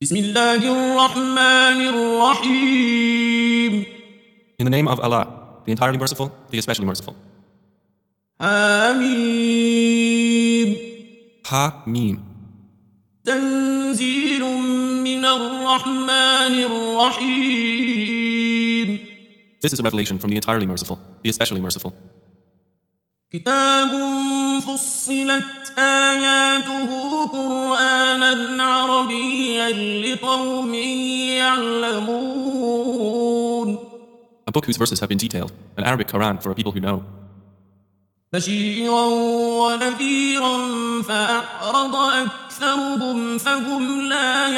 بسم الله الرحمن الرحيم. In the name of Allah, the entirely merciful, the especially merciful. حميم. Ha-Mim. تنزيل من الرحمن الرحيم. This is a revelation from the entirely merciful, the especially merciful. كتاب فصلت آياته قرآنا عربيا لقوم يعلمون. A book whose verses have been detailed, an Arabic Quran for a people who know. بشيرا ونذيرا فأعرض أكثرهم فهم لا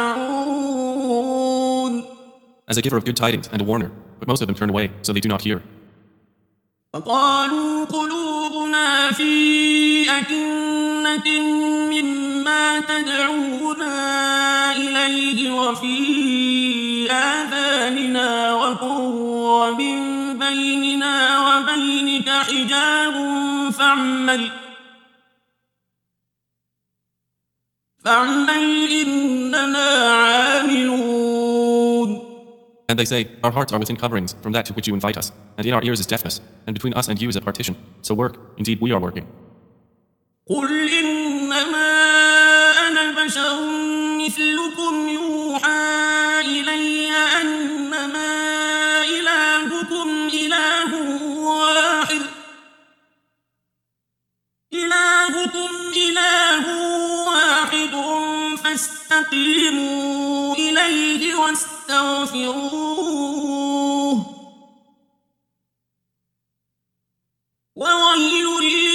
يسمعون. As a giver of good tidings and a warner, but most of them turn away, so they do not hear. فقالوا قلوبنا في أكنة مما تدعونا إليه وفي آذاننا وقر ومن بيننا وبينك حجاب فاعمل إننا عاملون. And they say, our hearts are within coverings from that to which you invite us, and in our ears is deafness, and between us and you is a partition. So work, indeed we are working. قل إنما أنا بشر مثلكم يوحى إلي أنما إلهكم إله واحد فاستقيموا إليه واستغفروه وويل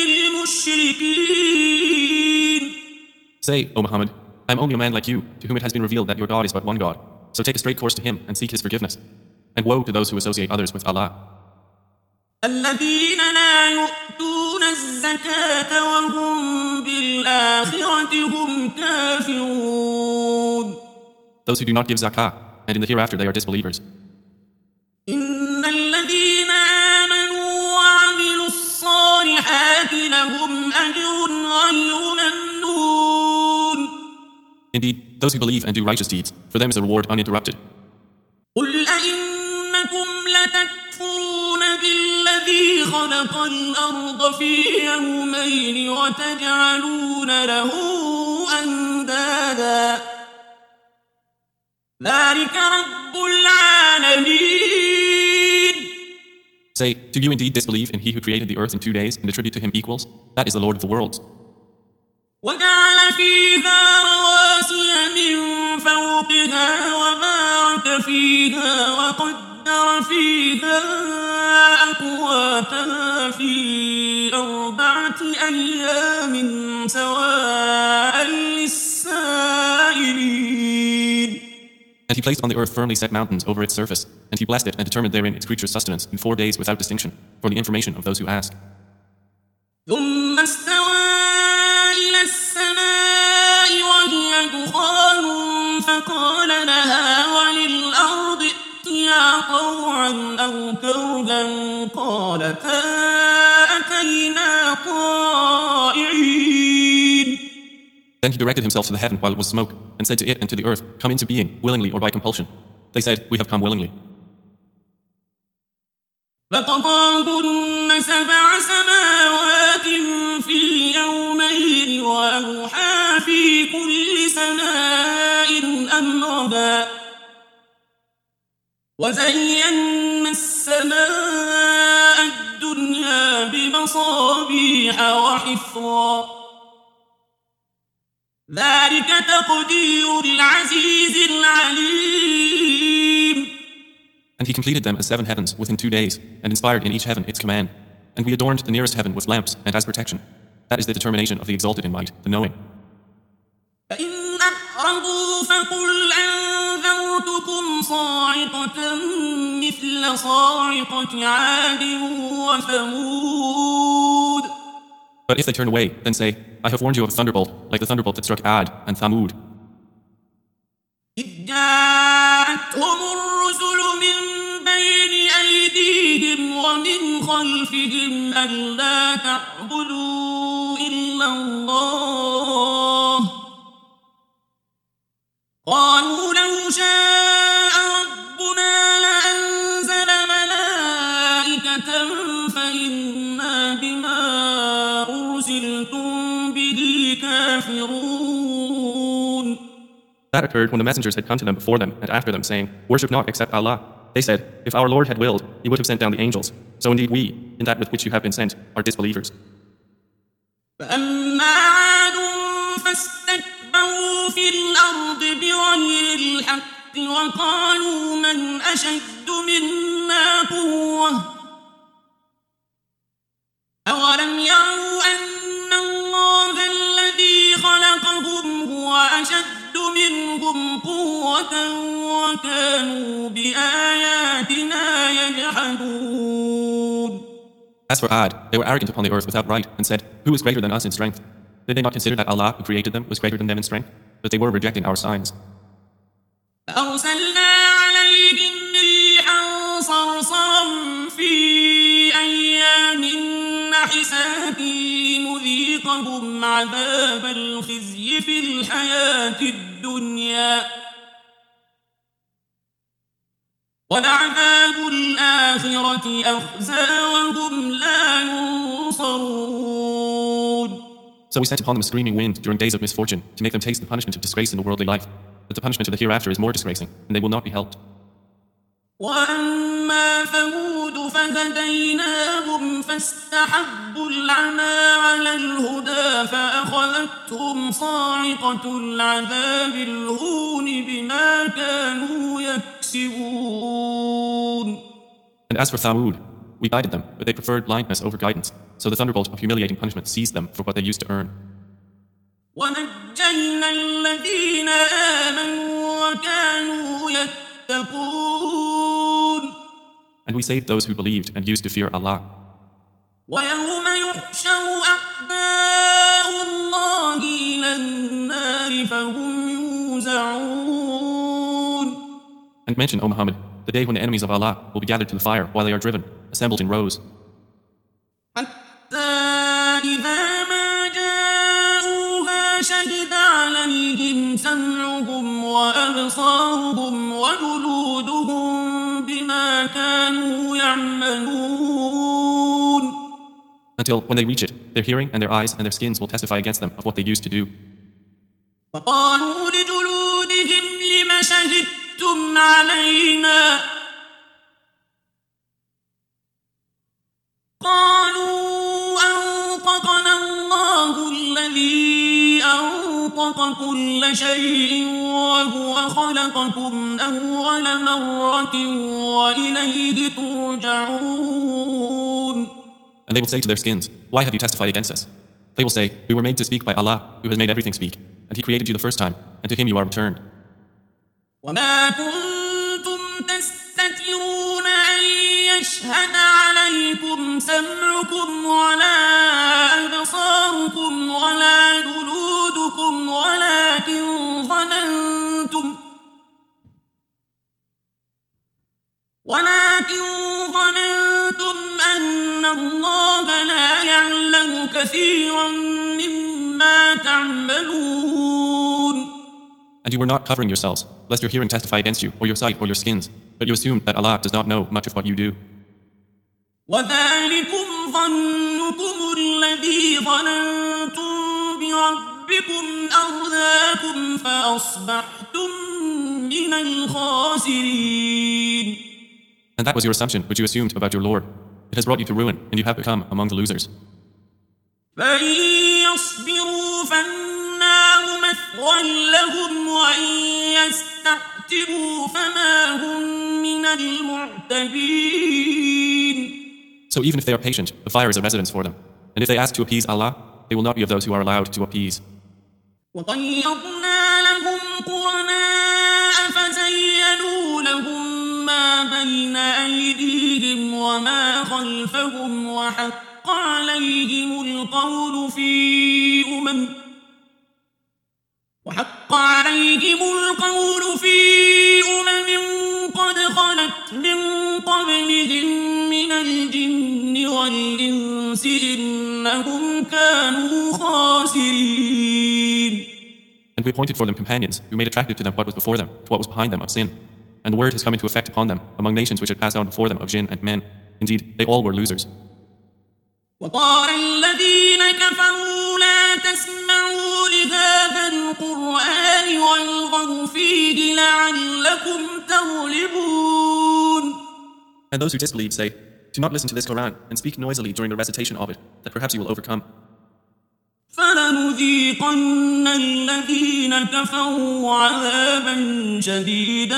للمشركين. Say, O Muhammad, I am only a man like you, to whom it has been revealed that your God is but one God. So take a straight course to him and seek his forgiveness. And woe to those who associate others with Allah. الذين لا يؤتون الزكاة وهم بالآخرة هم كافرون. Those who do not give zakah, and in the hereafter they are disbelievers. إن الذين آمنوا وعملوا الصالحات لهم أجر غير ممنون. Indeed, those who believe and do righteous deeds, for them is a reward uninterrupted. قل أئنكم لتكفرون بالذي خلق الأرض في يومين وتجعلون له أندادا ذلك رب العالمين. Say, do you indeed disbelieve in he who created the earth in 2 days and attribute to him equals? That is the Lord of the worlds. وجعل فيها رواسي من فوقها وبارك فيها وقدر فيها أقواتها في 4 أيام سواء للسائلين. And he placed on the earth firmly set mountains over its surface, and he blessed it and determined therein its creatures' sustenance in 4 days without distinction, for the information of those who ask. ثم استوى إلى السماء وهي دخان فقال لها وللأرض ائتيا طوعا أو كرها قالتا أتينا طائعين. Then he directed himself to the heaven while it was smoke, and said to it and to the earth, come into being, willingly or by compulsion. They said, we have come willingly. فقضاهن 7 سماوات في يومين وأوحى في كل سماء أمرها وزينا السماء الدنيا بمصابيح وحفظا ذلك تقدير العزيز العليم. And he completed them as 7 heavens within 2 days, and inspired in each heaven its command. And we adorned the nearest heaven with lamps and as protection. That is the determination of the exalted in might, the knowing. فإن أعرضوا فقل أنذرتكم صاعقة مثل صاعقة عاد وثمود. But if they turn away, then say, I have warned you of a thunderbolt, like the thunderbolt that struck Ad and Thamud. إذ جاءتهم الرسل من بين أيديهم ومن خلفهم ألا تعبدوا إلا الله قال شاء ربنا لأنزل ملائكة فإنا بما أرسلتم به كافرون. That occurred when the messengers had come to them before them and after them, saying, "Worship not except Allah." They said, "If our Lord had willed, He would have sent down the angels. So indeed we, in that with which you have been sent, are disbelievers." فأما عاد فاستكبروا في الأرض بغير الحق وقالوا من أشد منا قوة أولم يروا أن الله الذي خلقهم هو أشد منهم قوة وكانوا بآياتنا يجحدون. As for Ad, they were arrogant upon the earth without right, and said, "Who is greater than us in strength?" Did they not consider that Allah, who created them, was greater than them in strength? But they were rejecting our signs. فأرسلنا عليهم ريحا صرصرا في أيام نحسات لنذيقهم عذاب الخزي في الحياة الدنيا ولعذاب الآخرة أخزى وهم لا ينصرون. So we sent upon them a screaming wind during days of misfortune to make them taste the punishment of disgrace in the worldly life. But the punishment of the hereafter is more disgracing, and they will not be helped. وأما ثمود فهديناهم فاستحبوا العمى على الهدى فأخذتهم صاعقة العذاب الهون بما كانوا يكسبون. And as for Thamud, we guided them, but they preferred blindness over guidance. So the thunderbolt of humiliating punishment seized them for what they used to earn. ونجينا الذين آمنوا وكانوا يتقون. And we saved those who believed and used to fear Allah. ويوم يحشر أعداء الله إلى النار فهم يوزعون. And mention, O Muhammad, the day when the enemies of Allah will be gathered to the fire while they are driven, assembled in rows. حتى إذا ما جاءوها شهد عليهم سمعهم وأبصارهم وجلودهم بما كانوا يعملون. Until when they reach it, their hearing and their eyes and their skins will testify against them of what they used to do. وقالوا لجلودهم لم شهدتم علينا قالوا أنطقنا الله الذي أنطق كل شيء وهو خلقكم أول مرة وإليه ترجعون. And they will say to their skins, "Why have you testified against us?" They will say, "We were made to speak by Allah, who has made everything speak, and He created you the first time, and to Him you are returned." وما كنتم تستترون أن يشهد عليكم سمعكم ولا أبصاركم ولا جلودكم ولكن ظننتم أن الله لا يعلم كثيرا مما تعملون. And you were not covering yourselves, lest your hearing testify against you, or your sight, or your skins, but you assumed that Allah does not know much of what you do. وذلكم ظنكم الذي ظننتم بربكم أرداكم فأصبحتم من الخاسرين. And that was your assumption, which you assumed about your Lord. It has brought you to ruin, and you have become among the losers. فإن يصبروا فالنار مثوى لهم وإن يستعتبوا فما هم من المعتبين. So even if they are patient, the fire is a residence for them. And if they ask to appease Allah, they will not be of those who are allowed to appease. وَقَيَّضْنَا لَهُمْ قُرَنَاءَ فَزَيَّنُوا لَهُم مَّا بَيْنَ أَيْدِيهِمْ وَمَا خَلْفَهُمْ وَحَقَّ عَلَيْهِمُ الْقَوْلُ في أمم قد خلت من قبلهم من الجن والإنس إنهم كانوا خاسرين. And And we appointed for them companions who made attractive to them what was before them to what was behind them of sin. And the word has come into effect upon them among nations which had passed on before them of jinn and men. Indeed, they all were losers. وقال الذين كفروا لا تسمعوا لهذا القرآن والغوا فيه لعلكم تغلبون. And those who disbelieve say, do not listen to this Quran and speak noisily during the recitation of it, that perhaps you will overcome. فلنذيقن الذين كفروا عذابا شديدا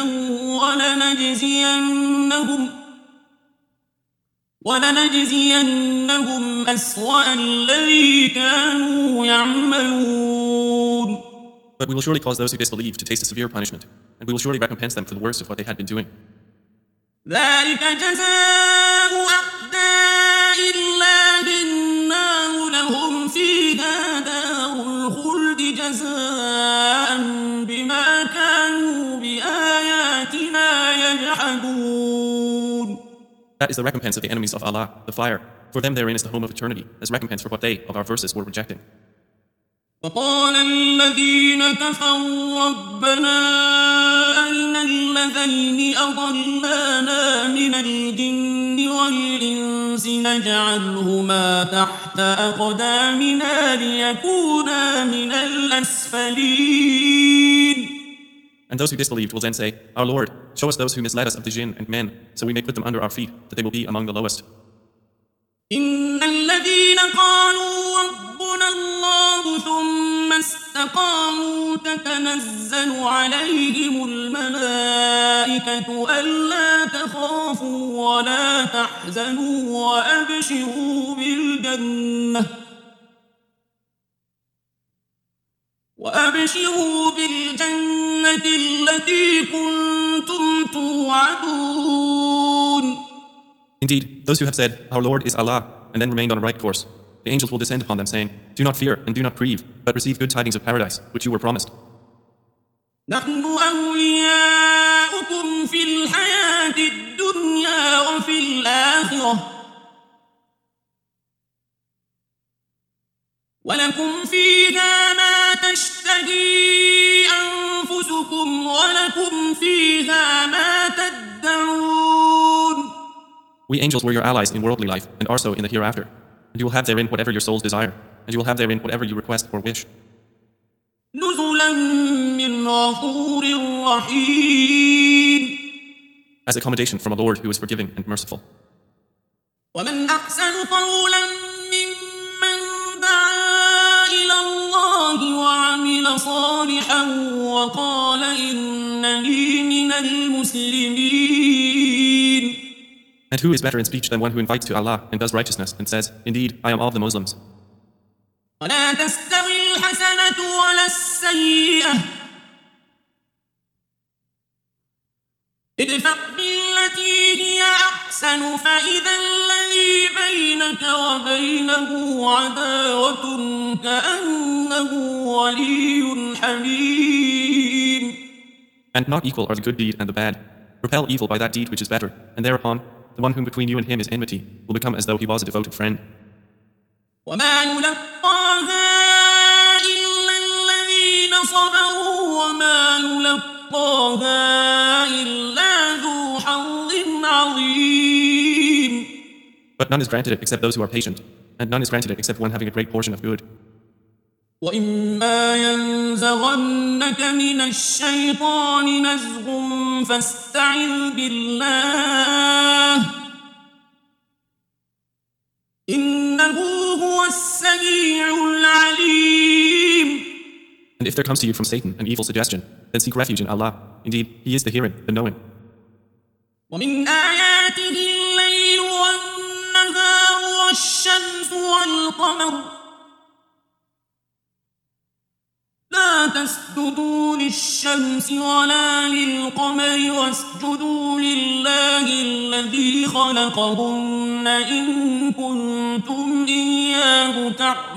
ولنجزينهم أسوأ الذي كانوا يعملون. But we will surely cause those who disbelieve to taste a severe punishment, and we will surely recompense them for the worst of what they had been doing. ذلك جزاء أعداء الله النار لهم فيها دار الخلد جزاء بما كانوا بآياتنا يجحدون. That is the recompense of the enemies of Allah, the fire. For them therein is the home of eternity, as recompense for what they, of our verses, were rejecting. وقال الذين كفروا ربنا أرنا اللذين أضلانا من الجن والإنس نجعلهما تحت أقدامنا ليكونا من الأسفلين. And those who disbelieved will then say, Our Lord, show us those who misled us of the jinn and men, so we may put them under our feet, that they will be among the lowest. إن الذين قالوا ربنا الله ثم استقاموا تتنزل عليهم الملائكة ألا تخافوا ولا تحزنوا وأبشروا بالجنة التي كنتم توعدون. Indeed, those who have said, Our Lord is Allah, and then remained on a right course, the angels will descend upon them saying, Do not fear and do not grieve, but receive good tidings of paradise, which you were promised. نحن أولياؤكم في الحياة الدنيا وفي الآخرة ولكم فيها ما تشتهي أنفسكم ولكم فيها ما تدعون. We angels were your allies in worldly life, and are so in the hereafter. And you will have therein whatever your souls desire, and you will have therein whatever you request or wish. نزلا من غفور رحيم. As accommodation from a Lord who is forgiving and merciful. ومن أحسن قولا ممن دعا إلى الله وعمل صالحا وقال إنني من المسلمين. And who is better in speech than one who invites to Allah and does righteousness and says, Indeed, I am of the Muslims. ولا تستوي الحسنة ولا السيئة ادفع بالتي هي أحسن فإذا الذي بينك وبينه عداوة كأنه ولي حميم. And not equal are the good deed and the bad. Repel evil by that deed which is better, and thereupon the one whom between you and him is enmity will become as though he was a devoted friend. وما يلقاها إلا الذين صبروا وما يلقاها إلا ذو حظ عظيم. But none is granted it except those who are patient, and none is granted it except one having a great portion of good. وإما ينزغنك من الشيطان نزغ فاستعذ بالله إنه هو السميع العليم. And if there comes to you from Satan an evil suggestion, then seek refuge in Allah. Indeed, He is the hearing, the knowing. ومن آياته الليل والنهار والشمس والقمر لا تسجدوا للشمس ولا للقمر واسجدوا لله الذي خلقهن إن كنتم إياه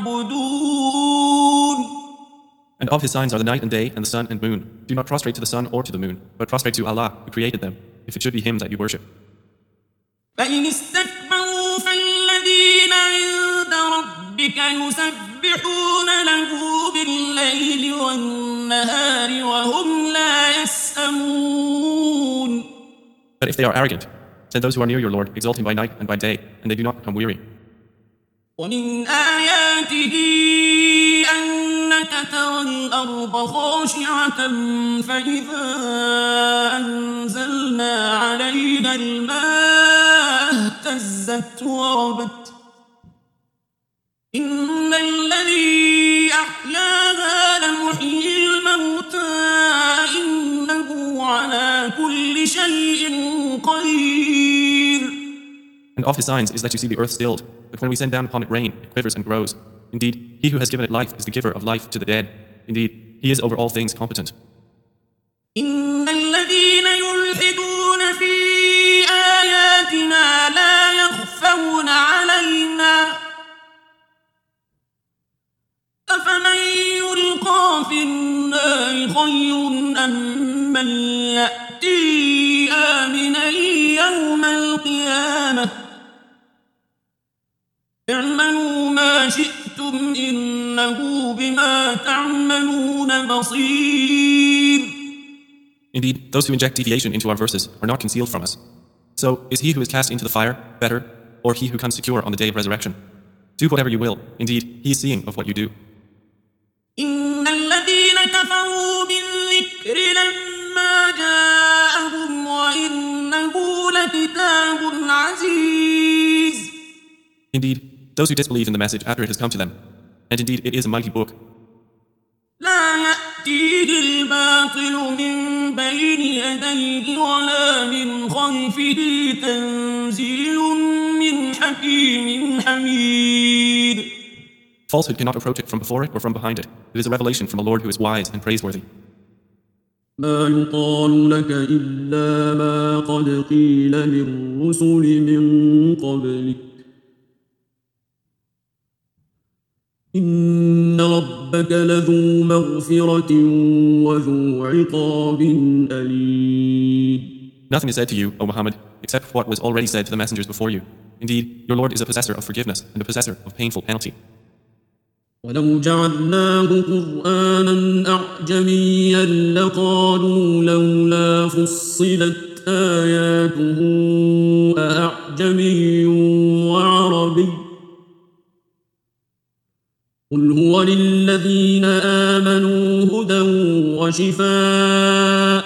تعبدون. And of His signs are the night and day and the sun and moon. Do not prostrate to the sun or to the moon, but prostrate to Allah who created them, if it should be Him that you worship. فإن استكبروا فالذين عند ربك يسبحون له بالليل الليل والنهار وهم لا يسأمون. But if they are arrogant, then those who are near your Lord exalt him by night and by day, and they do not become weary. ومن آياته أنك ترى الأرض خاشعة فإذا أنزلنا عليها الماء اهتزت وربت إن الذي أحياها لمحيي الموتى إنه على كل شيء قدير. And of his signs is that you see the earth stilled, but when we send down upon it rain, it quivers and grows. Indeed, he who has given it life is the giver of life to the dead. Indeed, he is over all things competent. إن الذين يلحدون في آياتنا لا يخفون علينا أفمن يلقى في النار خير أم من يأتي آمنا يوم القيامة اعملوا ما شئتم إنه بما تعملون بصير. Indeed, those who inject deviation into our verses are not concealed from us. So, is he who is cast into the fire better, or he who comes secure on the day of resurrection? Do whatever you will. Indeed, he is seeing of what you do. إن الذين كفروا بالذكر لما جاءهم وإنه لكتاب عزيز. Indeed, those who disbelieve in the message after it has come to them, and indeed it is a mighty book. لا يأتيه الباطل من بين يديه ولا من خلفه تنزيل من حكيم حميد. Falsehood cannot approach it from before it or from behind it. It is a revelation from a Lord who is wise and praiseworthy. ما يقال لك إلا ما قد قيل للرسل من قبلك إن ربك لذو مغفرة وذو عقاب أليم. Nothing is said to you, O Muhammad, except what was already said to the messengers before you. Indeed, your Lord is a possessor of forgiveness and a possessor of painful penalty. ولو جعلناه قرآنا أعجميا لقالوا لولا فصلت آياته أأعجمي وعربي قل هو للذين آمنوا هدى وشفاء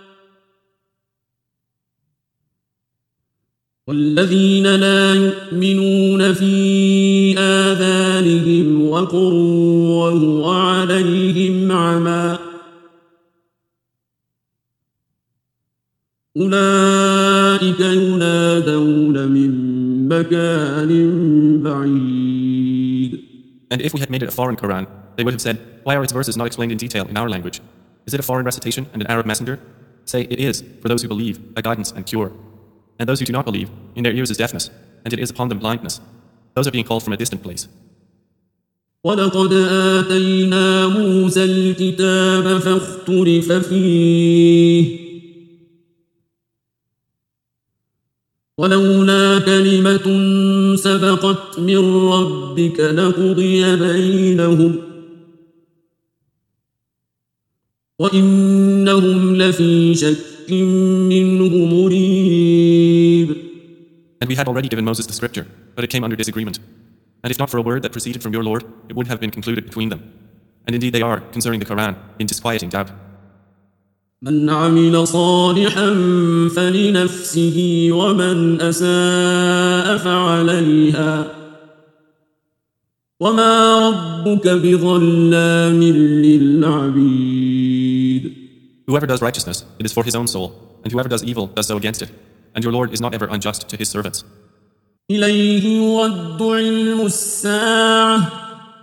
والذين لا يؤمنون في آذانهم وقر وهو عليهم عمى أولئك ينادون من مكان بعيد. And if we had made it a foreign Quran, they would have said, why are its verses not explained in detail in our language? Is it a foreign recitation and an Arab messenger? Say, it is, for those who believe, a guidance and cure. And those who do not believe, in their ears is deafness, and it is upon them blindness. Those are being called from a distant place. وَلَقَدْ آتَيْنَا مُوسَى الْكِتَابَ فَاخْتُلِفَ فِيهِ ولولا كلمة سبقت من ربك لقضي بينهم وإنهم لفي شك منه مريب. And we had already given Moses the scripture, but it came under disagreement. And if not for a word that proceeded from your Lord, it would have been concluded between them. And indeed they are, concerning the Quran, in disquieting doubt. من عمل صالحا فلنفسه ومن أساء فعليها وما ربك بظلام للعبيد. Whoever does righteousness, it is for his own soul, and whoever does evil does so against it. And your Lord is not ever unjust to his servants. إليه يرد علم الساعة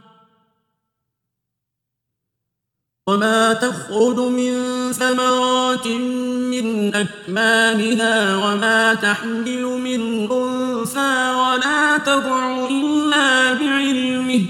وما تخرج من ثمرات من أكمامها وما تحمل من أنثى ولا تضع إلا بعلمه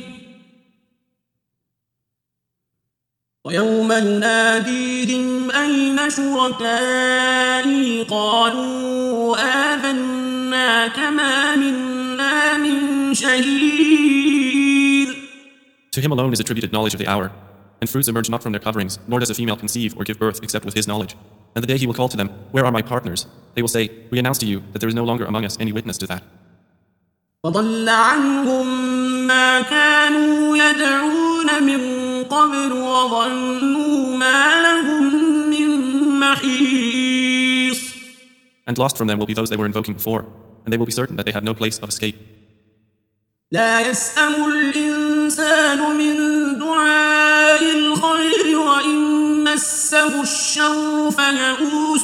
ويوم يناديهم أين شركائي قالوا آذناك ما منا من شهيد. To him alone is attributed knowledge of the hour. and fruits emerge not from their coverings, nor does a female conceive or give birth except with his knowledge. And the day he will call to them, "Where are my partners?" They will say, "We announce to you that there is no longer among us any witness to that." وضل عنهم ما كانوا يدعون من قبل وظنوا ما لهم من محيص. And lost from them will be those they were invoking before, and they will be certain that they have no place of escape. لا يسأم الإنسان من دعاء الخير وإن مسه الشر فيئوس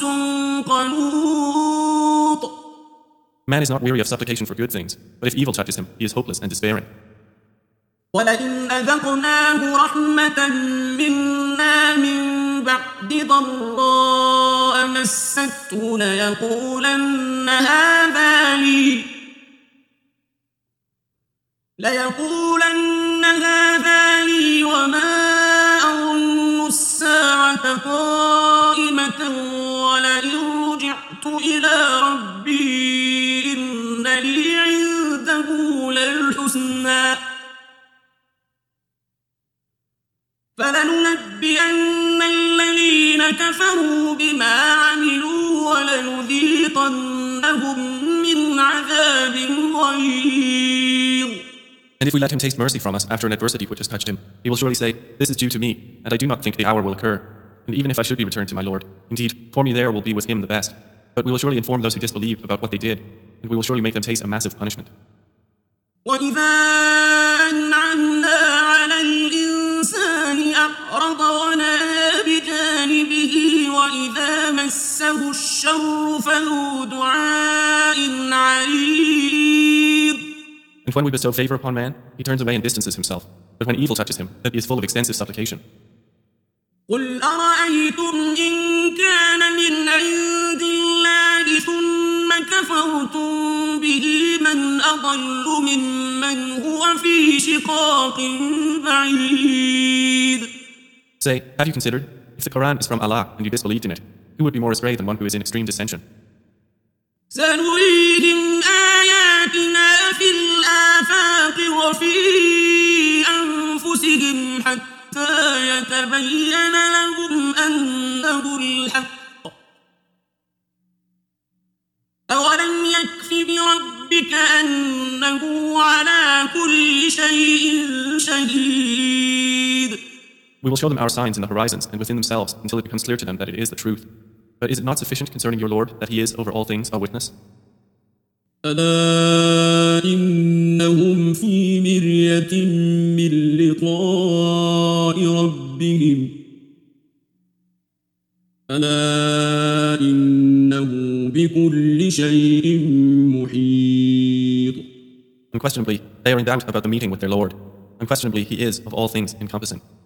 قنوط. Man is not weary of supplication for good things, but if evil touches him, he is hopeless and despairing. ولئن أذقناه رحمة منا من بعد ضراء مسته ليقولن هذا لي وما أظن الساعة قائمة ولئن رجعت إلى ربي إن لي عنده للحسنى فلننبئن الذين كفروا بما عملوا ولنذيقنهم من عذاب غليظ. And if we let him taste mercy from us after an adversity which has touched him, he will surely say, "This is due to me, and I do not think the hour will occur. And even if I should be returned to my Lord, indeed, for me there will be with him the best. But we will surely inform those who disbelieved about what they did, and we will surely make them taste a massive punishment." وإذا أنعمنا على الإنسان أعرض ونأى بجانبه وإذا مسه الشر فذو دعاء عريض. And when we bestow favor upon man, he turns away and distances himself. But when evil touches him, then he is full of extensive supplication. قل أرأيتم إن كان من عند الله ثم كفرتم به من أضل ممن هو في شقاق بعيد. Say, have you considered, if the Quran is from Allah and you disbelieved in it, who would be more astray than one who is in extreme dissension? سنريهم آياتنا في الآفاق وفي أنفسهم حتى يتبين لهم أنه الحق. أولم يكف بربك أنه على كل شيء شهيد. We will show them our signs in the horizons and within themselves until it becomes clear to them that it is the truth. But is it not sufficient concerning your Lord that he is over all things a witness? ألا إنهم في مرية من لقاء ربهم ألا إنه بكل شيء محيط. Unquestionably, they are in doubt about the meeting with their Lord. Unquestionably, he is of all things encompassing.